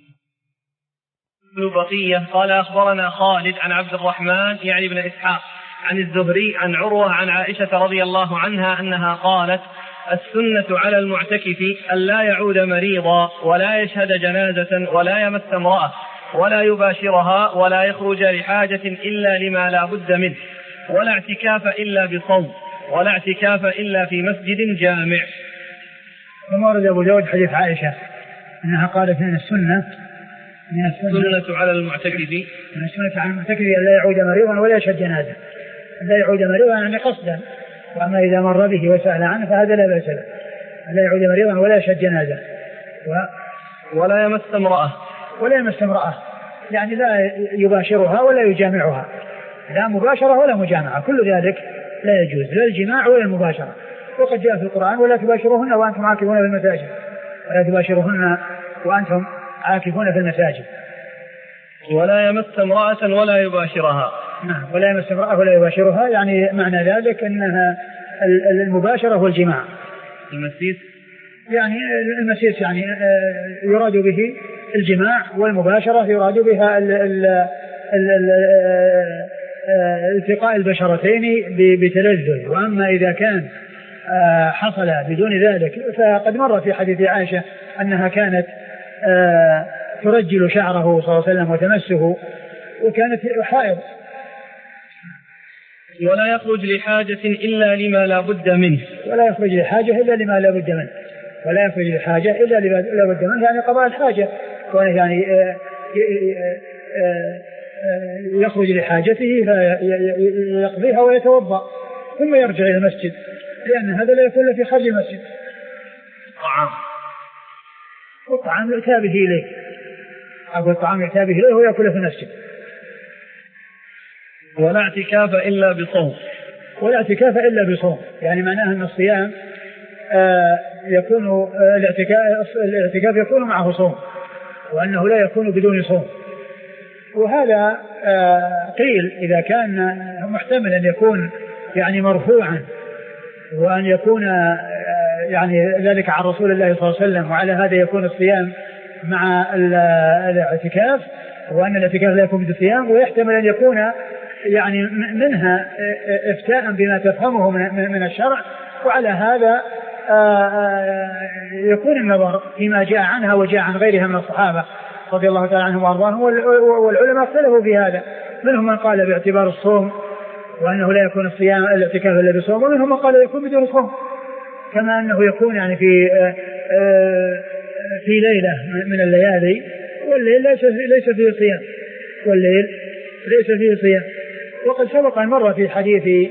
ابن بقية قال أخبرنا خالد عن عبد الرحمن يعني بن إسحاق عن الزهري عن عروة عن عائشة رضي الله عنها أنها قالت: السنة على المعتكف أن لا يعود مريضا ولا يشهد جنازة ولا يمس امرأة ولا يباشرها ولا يخرج لحاجة إلا لما لا بد منه ولا اعتكاف إلا بصوم ولا اعتكاف إلا في مسجد جامع. ثم ورد أبو داود حديث عائشة أنها قالت من السنة من السنة على المعتكف من السنة على المعتكف أن لا يعود مريضا ولا يشهد جنازة، لا يعود مريضا يعني قصدا، وأما إذا مر به وسأل عنه فهذا لا بأس له. لا يعود مريضا ولا يشهد جنازة و... ولا يمس امرأة ولا يمس امرأة يعني لا يباشرها ولا يجامعها، لا مباشرة ولا مجامعة، كل ذلك لا يجوز، لا الجماع ولا المباشرة. وقد جاء في القرآن: ولا تباشروهن وأنتم عاكفون في المساجد، ولا تباشروهن وأنتم عاكفون في المساجد. ولا يمس امرأة ولا يباشرها. نعم، ولا يمس امرأة ولا يباشرها، يعني معنى ذلك أنها المباشرة والجماع. المسيس يعني المسيس يعني يراد به الجماع، والمباشرة يراد بها التقاء البشرتين بتلذذ. وأما إذا كان حصل بدون ذلك فقد مر في حديث عائشة أنها كانت ترجل شعره صلى الله عليه وسلم وتمسه وكانت حائض. ولا يخرج لحاجة إلا لما لا بد منه ولا يخرج لحاجة إلا لما لا بد منه ولا يخرج لحاجة إلا لما لا بد منه، يعني قضاء الحاجة، يعني يخرج لحاجته فيقضيها ويتوضأ ثم يرجع إلى المسجد، لأن هذا لا يكون في خارج المسجد. طعام والطعام يؤتى به إليه، أو الطعام يؤتى به إليه ويأكل في المسجد. ولا اعتكاف إلا بصوم ولا اعتكاف إلا بصوم، يعني معناها أن الصيام آه يكون آه الاعتكاف, الاعتكاف يكون معه صوم، وأنه لا يكون بدون صوم. وهذا آه قيل إذا كان محتمل أن يكون يعني مرفوعا، وأن يكون آه يعني ذلك عن رسول الله صلى الله عليه وسلم، وعلى هذا يكون الصيام مع الاعتكاف، وأن الاعتكاف لا يكون بدون صيام. ويحتمل أن يكون يعني منها افتاء بما تفهمه من الشرع، وعلى هذا يكون النظر فيما جاء عنها وجاء عن غيرها من الصحابة رضي الله تعالى عنهم وارضاهم، والعلماء اختلفوا في هذا، منهم من قال باعتبار الصوم وأنه لا يكون الصيام الاعتكاف إلا بصوم، ومنهم من قال يكون بدون صوم، كما أنه يكون يعني في في ليلة من الليالي والليل ليس فيه صيام، والليل ليس فيه صيام. وقد سبق أن مر في حديث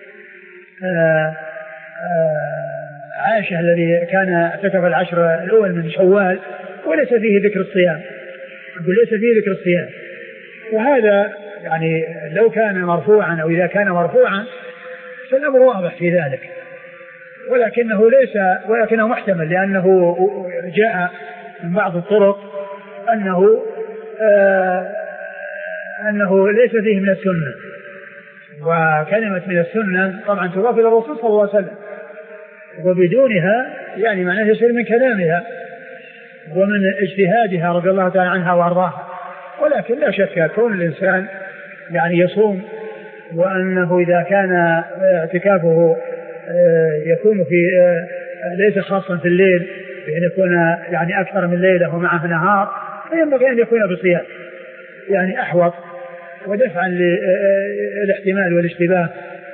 عائشة الذي كان اعتكف العشر الأول من شوال وليس فيه ذكر الصيام، وليس فيه ذكر الصيام. وهذا يعني لو كان مرفوعا أو إذا كان مرفوعا فالأمر واضح في ذلك، ولكنه ليس ولكنه محتمل، لأنه جاء من بعض الطرق أنه آه أنه ليس فيه من السنة، وكلمة من السنة طبعا تضاف إلى الرسول صلى الله عليه وسلم، وبدونها يعني معناه يصير من كلامها ومن اجتهادها رضي الله تعالى عنها وارضاها. ولكن لا شك كون الإنسان يعني يصوم، وأنه إذا كان اعتكافه يكون في ليس خاصا في الليل، بأن يكون يعني أكثر من ليلة ومعه نهار، فينبغي أن يكون بصيام يعني أحوط ودفعا للاحتمال والاشتباه.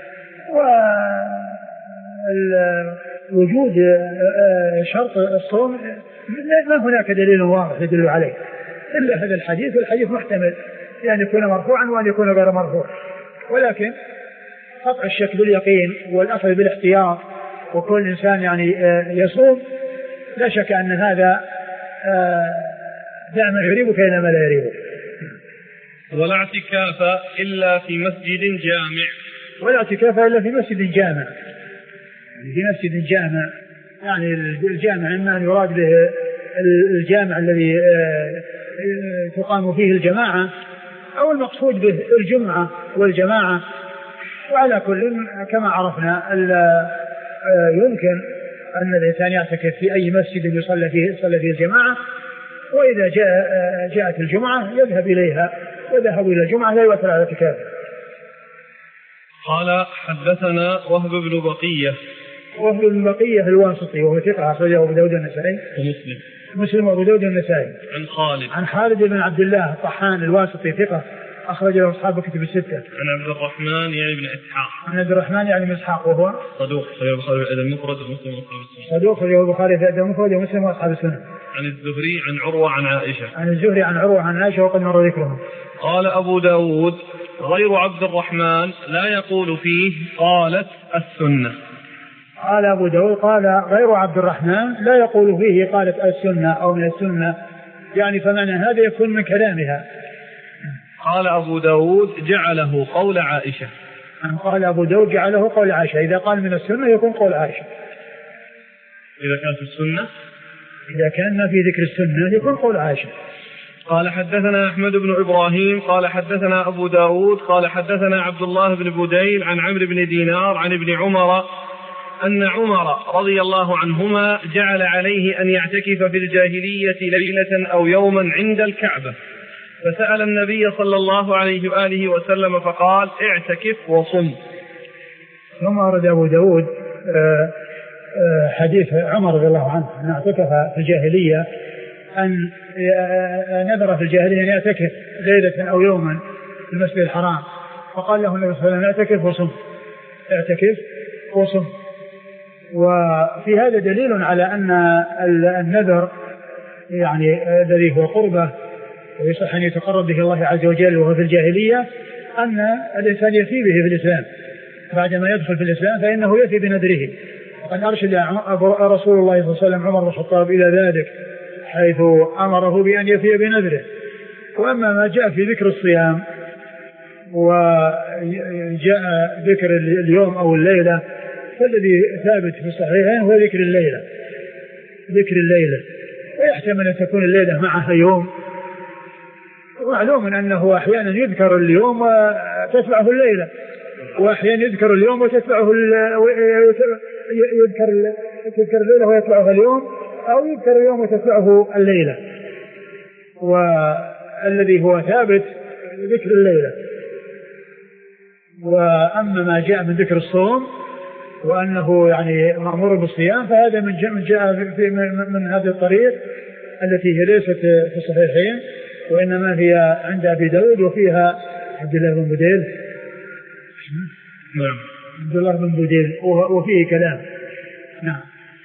ووجود شرط الصوم ما هناك دليل واضح يدل عليه إلا هذا الحديث، والحديث محتمل يعني يكون مرفوعا وأن يكون غير مرفوع، ولكن قطع الشك باليقين والأخذ بالاحتياط وكل إنسان يعني يصوم لا شك أن هذا دع ما يريبك إلى ما لا يريبك. ولا اعتكاف إلا في مسجد جامع، ولا اعتكاف إلا في مسجد جامع، يعني في مسجد جامع يعني الجامع إما أن يراد به الجامع الذي تقام فيه الجماعة، أو المقصود به الجمعة والجماعة. وعلى كل كما عرفنا يمكن أن الإنسان يعتكف في أي مسجد يصلى فيه يصلى فيه الجماعة، وإذا جاء جاءت الجمعة يذهب إليها، وذهب إلى الجمعة لا يؤثر على اعتكافه. قال حدثنا وهب بن بقية. وهب بن بقية الواسطي وهو ثقة أخرجه أبو داود النسائي ومسلم مسلم وأبو داود النسائي. عن خالد عن خالد بن عبد الله الطحان الواسطي ثقة أخرجه أصحاب كتب الستة. عن عبد الرحمن يعني بن إسحاق. عن عبد الرحمن يعني بن إسحاق وهو صدوق خرج البخاري في المفرد ومسلم وأصحاب السنة. صدوق خرج البخاري في المفرد ومسلم وأصحاب السنة. عن الزهري عن عروة عن عائشة. عن الزهري عن عروة عن عائشة وقد مر ذكرهم. قال أبو داود غير عبد الرحمن لا يقول فيه قالت السنة. قال أبو داود قال غير عبد الرحمن لا يقول فيه قالت السنة أو من السنة، يعني فمعنى هذا يكون من كلامها. قال أبو داود جعله قول عائشة. قال أبو داود جعله قول عائشة، إذا قال من السنة يكون قول عائشة. إذا كانت السنة إذا كان ما في ذكر السنة يكون قول عائشة. قال حدثنا أحمد بن إبراهيم قال حدثنا أبو داود قال حدثنا عبد الله بن بديل عن عمرو بن دينار عن ابن عمر أن عمر رضي الله عنهما جعل عليه أن يعتكف في الجاهلية ليلة أو يوما عند الكعبة، فسأل النبي صلى الله عليه وآله وسلم فقال اعتكف وصم. ثم أورد أبو داود حديث عمر رضي الله عنه أن اعتكف في الجاهلية، أن نذر في الجاهلية أن يعتكف ليلة أو يوما في المسجد الحرام، فقال له النبي صلى الله عليه وسلم اعتكف وصم اعتكف وصم. وفي هذا دليل على أن النذر يعني الذي هو قربة ويصح أن يتقرب به الله عز وجل وهو في الجاهلية، أن الإنسان يفي به في الإسلام بعدما يدخل في الإسلام فإنه يفي بنذره. وقد أرشد رسول الله صلى الله عليه وسلم عمر بن الخطاب إلى ذلك حيث أمره بأن يفي بنذره. وأما ما جاء في ذكر الصيام وجاء ذكر اليوم أو الليلة فالذي ثابت في الصحيحين هو ذكر الليلة ذكر الليلة ويحتمل أن تكون الليلة معها يوم، ومعلوم أنه أحيانا يذكر اليوم وتتبعه الليلة، وأحيانا يذكر اليوم وتتبعه يذكر تذكر الليلة ويتبعها اليوم، أو يذكر اليوم وتتبعه الليلة. والذي هو ثابت ذكر الليلة. وأما ما جاء من ذكر الصوم وأنه يعني مأمور بالصيام فهذا من جاء في من هذا الطريق التي هي ليست في الصحيحين وإنما هي عند أبي داود وفيها عبد الله بن بديل. نعم عبد الله بن بديل وفيه كلام. نعم.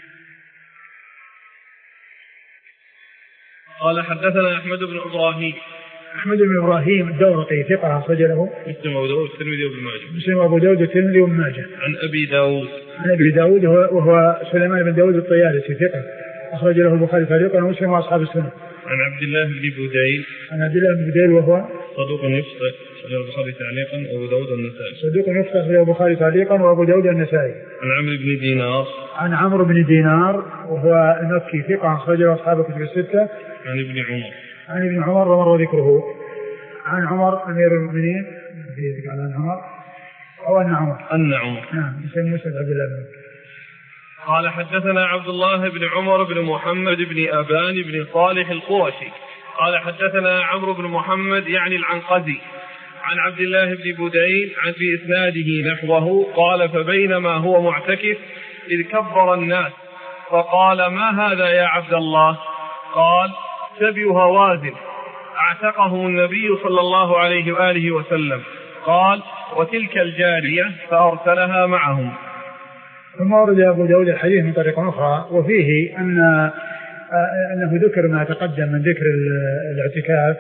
قال حدثنا أحمد بن إبراهيم. أحمد بن إبراهيم الدورقي ثقة أخرج له مسلم وأبو داود والترمذي وابن ماجه. مسلم وأبو داود والترمذي وابن ماجه. عن أبي داود. عن أبي داود وهو سليمان بن داود الطيالسي ثقة أخرج له البخاري تعليقا ومسلم وأصحاب السنة. عن عبد الله بن بديل. عن عبد الله بن بديل وهو صدوق يخطئ أخرجه البخاري تعليقا وأبو داود والنسائي. صدوق يخطئ أخرجه البخاري تعليقا وأبو داود والنسائي. عن عمرو بن دينار. عن عمرو بن دينار وهو المكي ثقة أخرجه أصحاب الكتب الستة. عن ابن عمر. عن ابن عمر ومر ذكره. عن عمر أمير المؤمنين في ذكر عن عمر أو أن عمر. أن عمر. نعم اسم مسعود عبد الله بن. قال حدثنا عبد الله بن عمر بن محمد بن أبان بن صالح القرشي قال حدثنا عمرو بن محمد يعني العنقزي عن عبد الله بن بديل عن في إسناده نحوه قال فبينما هو معتكف إذ كبر الناس فقال ما هذا يا عبد الله؟ قال سبي هوازن اعتقهم النبي صلى الله عليه وآله وسلم. قال وتلك الجارية فأرسلها معهم. ثم ورد أبو داود الحديث من طريق أخرى وفيه أن أنه ذكر ما تقدم من ذكر الاعتكاف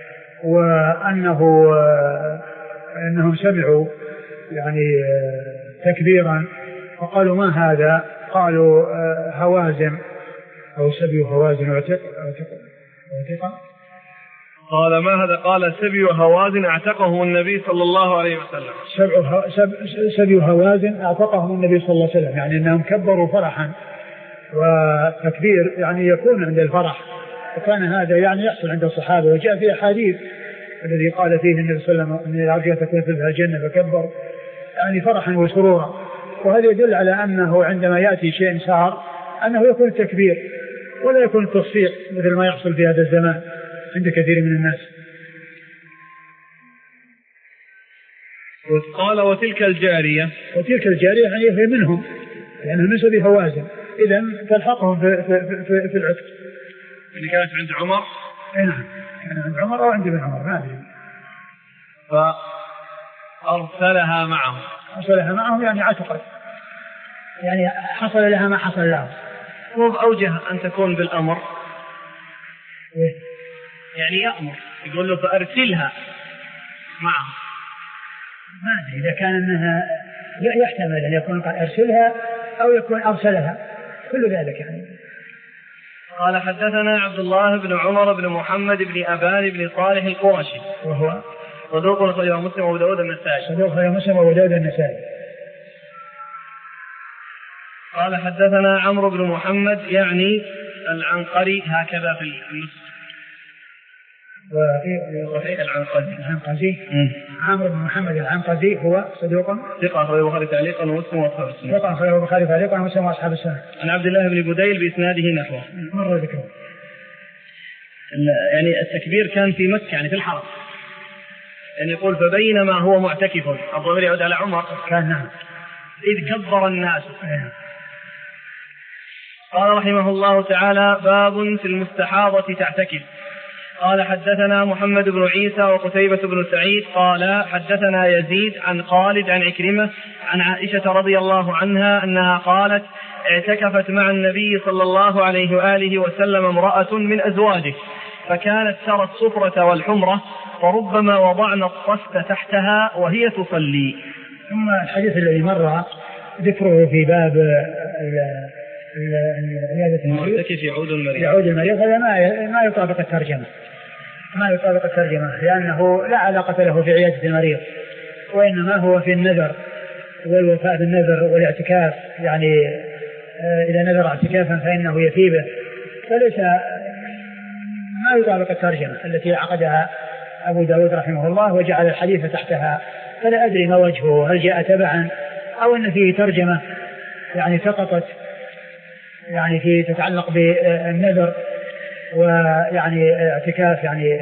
وأنه أنهم سمعوا يعني تكبيرا فقالوا ما هذا؟ قالوا هوازن أو سبي هوازن اعتق قال ما هذا؟ قال سبي هوازن اعتقه النبي صلى الله عليه وسلم. سبي هوازن اعتقهم النبي صلى الله عليه وسلم يعني أنهم كبروا فرحا وتكبير يعني يكون عند الفرح وكان هذا يعني يحصل عند الصحابة وجاء في أحاديث الذي قال فيه النبي صلى الله عليه وسلم أن العافية تكون في الجنة فكبر يعني فرحا وسرورا وهذا يدل على أنه عندما يأتي شيء سار أنه يكون التكبير ولا يكون التصفيق مثل ما يحصل في هذا الزمان عند كثير من الناس. قال وتلك الجارية وتلك الجارية يعني هي منهم لأنها من سبي هوازن إذن تلحقهم في, في, في, في العتق اللي كانت عند عمر. نعم كان عند عمر أو عند ابن عمر ما أدري. فأرسلها معهم. أرسلها معهم يعني عتقت يعني حصل لها ما حصل لها. مو بأوجه أن تكون بالأمر إيه؟ يعني يأمر يقول له فأرسلها معهم. ما أدري إذا كان أنها يحتمل أن يكون قد أرسلها أو يكون أرسلها كل ذلك يعني. قال حدثنا عبد الله بن عمر بن محمد بن أبان بن صالح القرشي وهو صدوق أخرجه مسلم وأبو داود النسائي. صدوق أخرجه مسلم وأبو داود النسائي. قال حدثنا عمرو بن محمد يعني العنقري هكذا في النسخ وفي العنقزي العنقزي عمرو بن محمد العنقزي هو صدوق ثقة أخرجه البخاري تعليقا ومسلم وأصحاب السنة. ثقة أخرجه البخاري تعليقا ومسلم وأصحاب السنة. عن عبد الله بن بديل بإسناده نحوه. مر ذكره. يعني التكبير كان في مكة يعني في الحرم. يعني يقول فبينما هو معتكف الضمير يعود على عمر كان نعم إذ كبر الناس. قال رحمه الله تعالى باب في المستحاضة تعتكف. قال حدثنا محمد بن عيسى وقتيبة بن سعيد قال حدثنا يزيد عن خالد عن عكرمة عن عائشة رضي الله عنها أنها قالت اعتكفت مع النبي صلى الله عليه وآله وسلم امرأة من أزواجه فكانت ترى الصفرة والحمرة فربما وضعنا الطست تحتها وهي تصلي. ثم الحديث الذي مر ذكره في باب عيادة المعتكف يعود المريض يعود المريض هذا ما ما يطابق الترجمة ما يطابق الترجمة لأنه لا علاقة له في عيادة المريض وإنما هو في النذر والوفاء بالنذر والاعتكاف يعني إذا نذر اعتكافا فإنه يفي به فليس ما يطابق الترجمة التي عقدها أبو داود رحمه الله وجعل الحديث تحتها فلا أدري ما وجهه هل جاء تبعا أو أن فيه ترجمة يعني سقطت يعني في تتعلق بالنذر ويعني اعتكاف يعني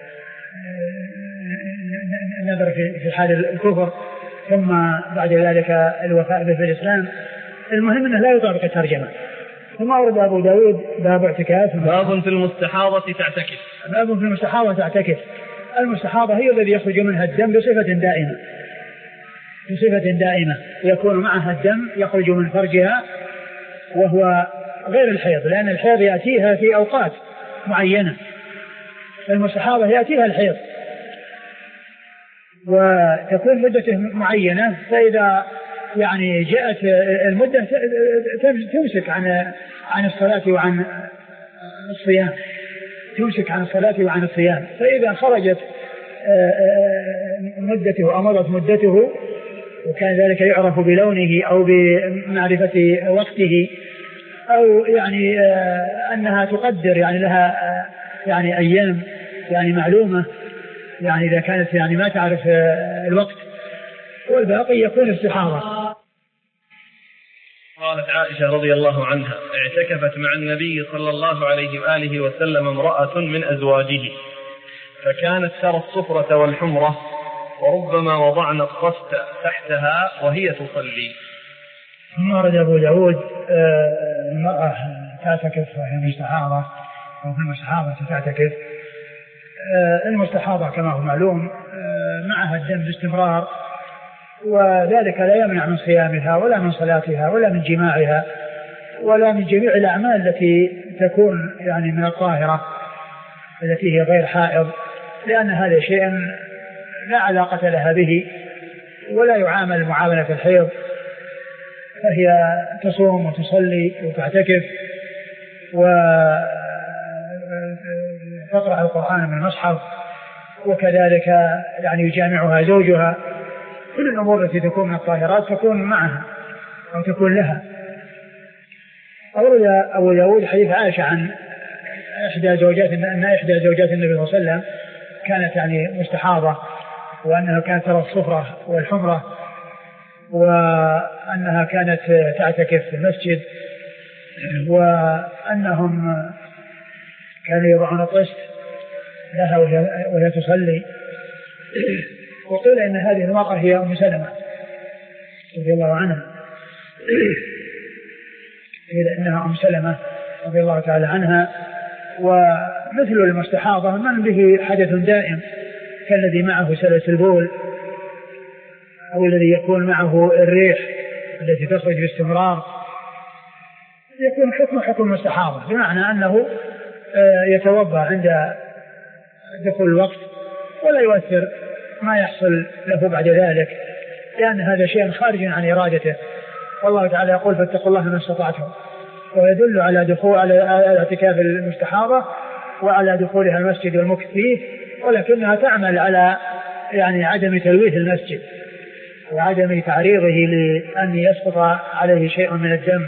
النذر في حال الكفر ثم بعد ذلك الوفاء به في الإسلام. المهم أنه لا يطابق الترجمة ثم أورد أبو داود باب اعتكاف. باب في المستحاضة تعتكف. باب في المستحاضة تعتكف. المستحاضة هي الذي يخرج منها الدم بصفة دائمة بصفة دائمة يكون معها الدم يخرج من فرجها وهو غير الحيض، لأن الحيض يأتيها في أوقات معينة، المستحاضة يأتيها الحيض وتكون مدته معينة، فإذا يعني جاءت المدة تمسك عن عن الصلاة وعن الصيام تمسك عن الصلاة وعن الصيام. فإذا خرجت مدته أو مضت مدته وكان ذلك يعرف بلونه أو بمعرفة وقته أو يعني أنها تقدر يعني لها يعني أيام يعني معلومة، يعني إذا كانت يعني ما تعرف الوقت، والباقي يكون استحاضة. قالت عائشة رضي الله عنها: اعتكفت مع النبي صلى الله عليه وآله وسلم امرأة من أزواجه فكانت ترى الصفرة والحمرة وربما وضعنا القسط تحتها وهي تصلي. ثم ورد أبو داود المرأة تعتكف وهي مستحاضة وفي المستحاضة تعتكف. المستحاضة كما هو معلوم معها الدم باستمرار، وذلك لا يمنع من صيامها ولا من صلاتها ولا من جماعها ولا من جميع الأعمال التي تكون يعني من الطاهرة التي هي غير حائض، لأن هذا شيء لا علاقة لها به ولا يعامل معاملة الحيض، فهي تصوم وتصلي وتعتكف وتقرأ القرآن من المصحف، وكذلك يعني يجامعها زوجها. كل الأمور التي تكون من الطاهرات تكون معها أو تكون لها. أورد أبو داود حديث عائشة عن إحدى زوجات أن إحدى زوجات النبي صلى الله عليه وسلم كانت يعني مستحاضة، وأنها كانت ترى الصفرة والحمرة، وأنها كانت تعتكف في المسجد، وأنهم كانوا يضعون الطست لها وهي تصلي. وقيل إن هذه المرأة هي أم سلمة رضي الله عنها، قيل إنها أم سلمة رضي الله تعالى عنها. ومثل المستحاضة من به حدث دائم كالذي معه سلس البول أو الذي يكون معه الريح التي تخرج باستمرار، يكون حكم حكم المستحاضة، بمعنى أنه يتوضأ عند دخول الوقت ولا يؤثر ما يحصل له بعد ذلك، لأن هذا شيء خارج عن إرادته. والله تعالى يقول: فاتقوا الله ما استطعتم، ويدل على دخول على اعتكاف المستحاضة وعلى دخولها المسجد والمكث فيه، ولكنها تعمل على يعني عدم تلويث المسجد وعدم تعريضه لأن يسقط عليه شيء من الدم.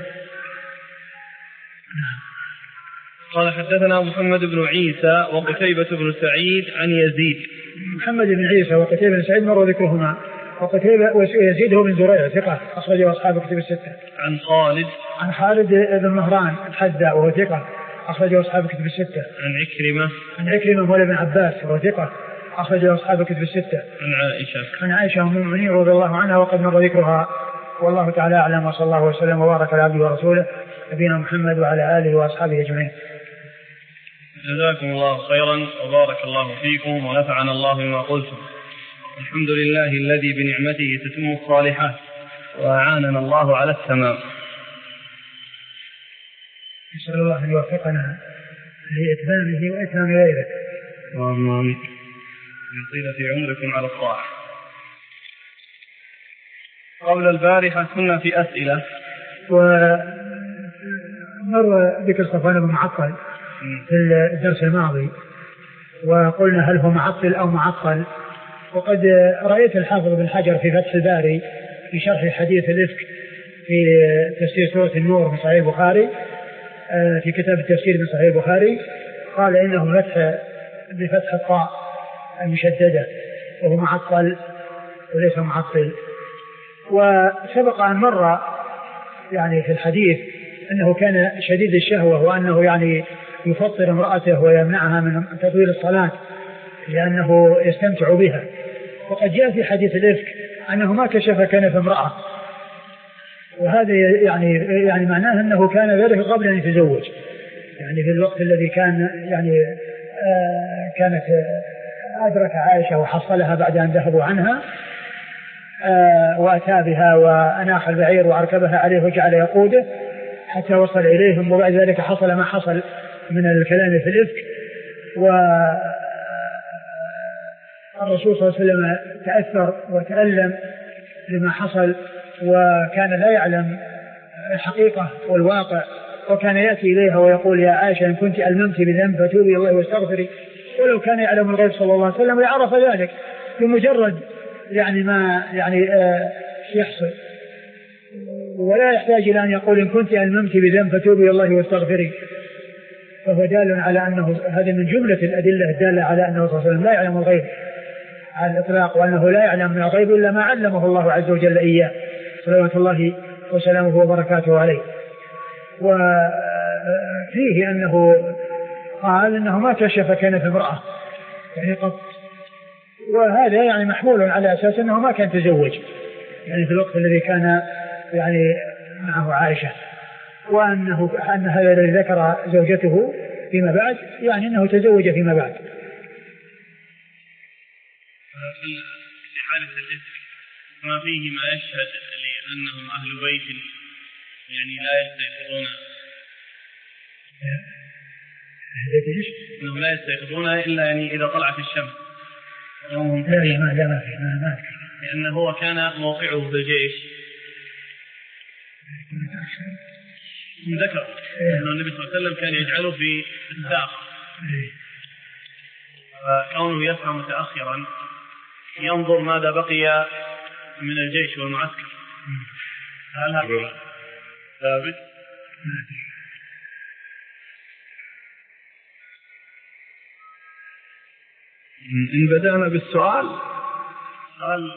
قال: حدثنا محمد بن عيسى وقتيبة بن سعيد عن يزيد. محمد بن عيسى وقتيبة بن سعيد مر ذكرهما، وقتيبة ويزيد هو بن زريع ثقة أخرجه أصحاب كتب الستة. عن خالد عن خالد بن مهران الحذاء وهو ثقة أخرجه أصحاب كتب الستة. عن عكرمة عن عكرمة مولى بن عباس وهو ثقة أخرجه أصحاب كتب الستة. عن عائشة عن عائشة أم المؤمنين رضي الله عنها وقد مر ذكرها، والله تعالى أعلم، وصلى الله وسلم وبارك على عبده ورسوله نبينا محمد وعلى آله وأصحابه أجمعين. جزاكم الله خيرا وبارك الله فيكم ونفعنا الله بما قلتم. الحمد لله الذي بنعمته تتم الصالحات وأعاننا الله على التمام. نسأل الله أن يوفقنا لإتمامه وإتمام غيره. آمين. يطيل في عمركم على الطاعة. قبل البارحة كنا في أسئلة، ومر ذكر صفوان بن معطل في الدرس الماضي، وقلنا هل هو معطل أو معطل. وقد رأيت الحافظ بن حجر في فتح الباري في شرح حديث الإفك في تفسير سورة النور من صحيح البخاري، في كتاب التفسير من صحيح البخاري، قال إنه فتح بفتح الطاء المشددة وهو معطل وليس معطل. وسبق أن مر يعني في الحديث أنه كان شديد الشهوة، وأنه يعني يفطر امرأته ويمنعها من تطويل الصلاة لأنه يستمتع بها. وقد جاء في حديث الإفك أنه ما كشف كنف امرأة، وهذا يعني يعني معناه أنه كان ذلك قبل أن يتزوج، يعني في الوقت الذي كان يعني آه كانت أدرك عائشة وحصلها بعد أن ذهبوا عنها، آه وأتى بها وأناخ البعير وأركبها عليه وجعل يقوده حتى وصل إليهم، وبعد ذلك حصل ما حصل من الكلام في الإفك. والرسول صلى الله عليه وسلم تأثر وتألم لما حصل، وكان لا يعلم الحقيقة والواقع، وكان يأتي إليها ويقول يا عائشة إن كنت ألممت بذنب فتوبي الله واستغفري، ولو كان يعلم الغيب صلى الله عليه وسلم ويعرف ذلك بمجرد يعني ما يعني آه يحصل، ولا يحتاج إلى أن يقول إن كنت ألممت بذنب فتوبي الله واستغفري، فهو دال على أنه هذا من جملة الأدلة الدالة على أنه صلى الله عليه وسلم لا يعلم الغيب على الإطلاق، وأنه لا يعلم من الغيب إلا ما علمه الله عز وجل إياه صلوات الله وسلامه وبركاته عليه. وفيه أنه قال أنه ما كشف كنف امرأة يعني قط، وهذا يعني محمول على أساس أنه ما كان تزوج يعني في الوقت الذي كان يعني معه عائشة، وأنه أن هذا الذي ذكر زوجته فيما بعد يعني أنه تزوج فيما بعد. في حالة الإفك ما فيه ما يشهد لأنهم أهل بيت يعني لا يستيقظون أنهم لا يستيقظون إلا يعني إذا طلعت الشمس. لا لا ما لا ما ما لأنه هو كان موقعه في الجيش ذكر أن النبي صلى الله عليه وسلم كان يجعله في الساق، فكونه يسعى متأخرا ينظر ماذا بقي من الجيش والمعسكر. هل هذا ثابت؟ إن بدأنا بالسؤال سؤال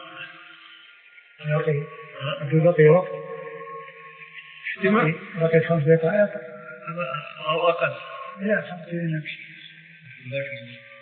بقي وقت احتمال بقي خمس دقائق أو أقل. لا خمس دقائق.